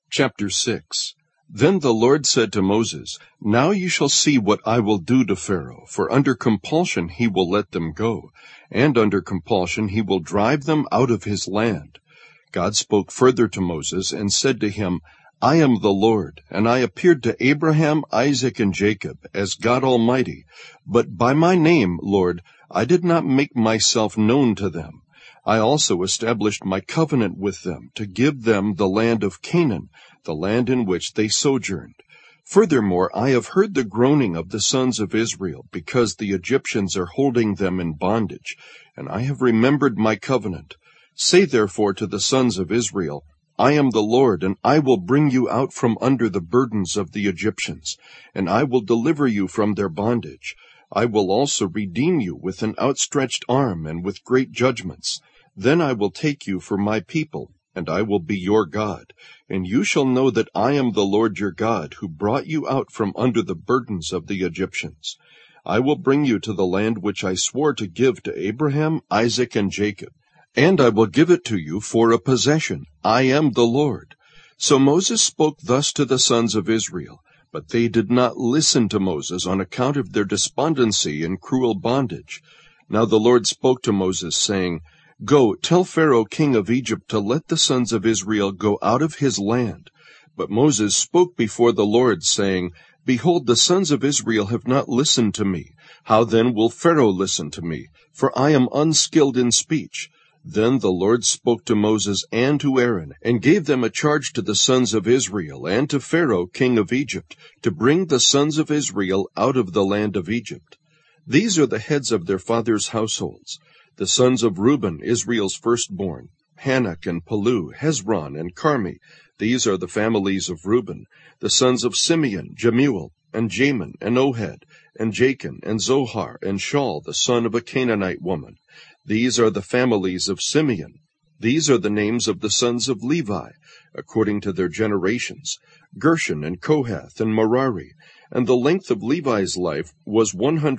Chapter 6. Then the Lord said to Moses, Now you shall see what I will do to Pharaoh, for under compulsion he will let them go, and under compulsion he will drive them out of his land. God spoke further to Moses and said to him, I am the Lord, and I appeared to Abraham, Isaac, and Jacob as God Almighty, but by my name, Lord, I did not make myself known to them. I also established my covenant with them to give them the land of Canaan, the land in which they sojourned. Furthermore, I have heard the groaning of the sons of Israel, because the Egyptians are holding them in bondage, and I have remembered my covenant. Say therefore to the sons of Israel, I am the Lord, and I will bring you out from under the burdens of the Egyptians, and I will deliver you from their bondage. I will also redeem you with an outstretched arm and with great judgments. Then I will take you for my people, and I will be your God, and you shall know that I am the Lord your God, who brought you out from under the burdens of the Egyptians. I will bring you to the land which I swore to give to Abraham, Isaac, and Jacob, and I will give it to you for a possession. I am the Lord. So Moses spoke thus to the sons of Israel, but they did not listen to Moses on account of their despondency and cruel bondage. Now the Lord spoke to Moses, saying, Go, tell Pharaoh king of Egypt to let the sons of Israel go out of his land. But Moses spoke before the Lord, saying, Behold, the sons of Israel have not listened to me. How then will Pharaoh listen to me? For I am unskilled in speech. Then the Lord spoke to Moses and to Aaron, and gave them a charge to the sons of Israel and to Pharaoh king of Egypt, to bring the sons of Israel out of the land of Egypt. These are the heads of their fathers' households. The sons of Reuben, Israel's firstborn, Hanak and Palu, Hezron and Carmi. These are the families of Reuben. The sons of Simeon, Jemuel, and Jamin, and Ohad, and Jachin, and Zohar, and Shaul, the son of a Canaanite woman. These are the families of Simeon. These are the names of the sons of Levi, according to their generations, Gershon and Kohath and Merari. And the length of Levi's life was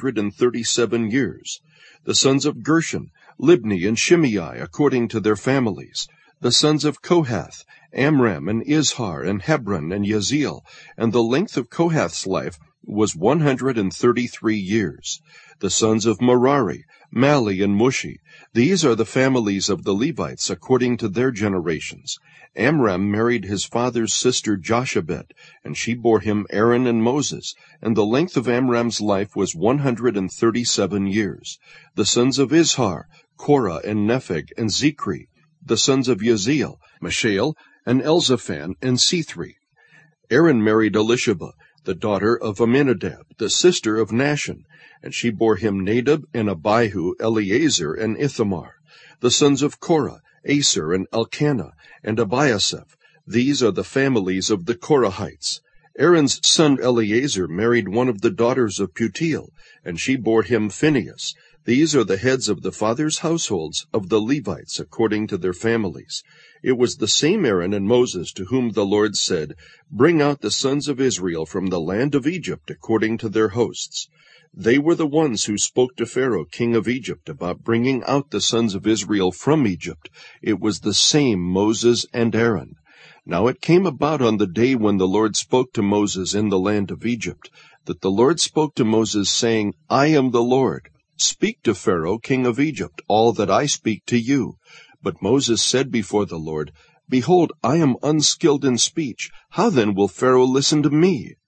137 years. The sons of Gershon, Libni and Shimei, according to their families. The sons of Kohath, Amram and Izhar and Hebron and Yaziel. And the length of Kohath's life was 133 years. The sons of Merari, Mali and Mushi. These are the families of the Levites, according to their generations. Amram married his father's sister Jochebed, and she bore him Aaron and Moses, and the length of Amram's life was 137 years. The sons of Izhar, Korah and Nepheg and Zikri. The sons of Yaziel, Mishael and Elzaphan and Sethri. Aaron married Elisheba, the daughter of Amminadab, the sister of Nashon, and she bore him Nadab and Abihu, Eleazar and Ithamar. The sons of Korah, Aser and Elkanah and Abiasaph. These are the families of the Korahites. Aaron's son Eleazar married one of the daughters of Putiel, and she bore him Phinehas. These are the heads of the fathers' households of the Levites, according to their families. It was the same Aaron and Moses to whom the Lord said, Bring out the sons of Israel from the land of Egypt, according to their hosts. They were the ones who spoke to Pharaoh king of Egypt about bringing out the sons of Israel from Egypt. It was the same Moses and Aaron. Now it came about on the day when the Lord spoke to Moses in the land of Egypt, that the Lord spoke to Moses, saying, I am the Lord. Speak to Pharaoh king of Egypt all that I speak to you. But Moses said before the Lord, Behold, I am unskilled in speech. How then will Pharaoh listen to me?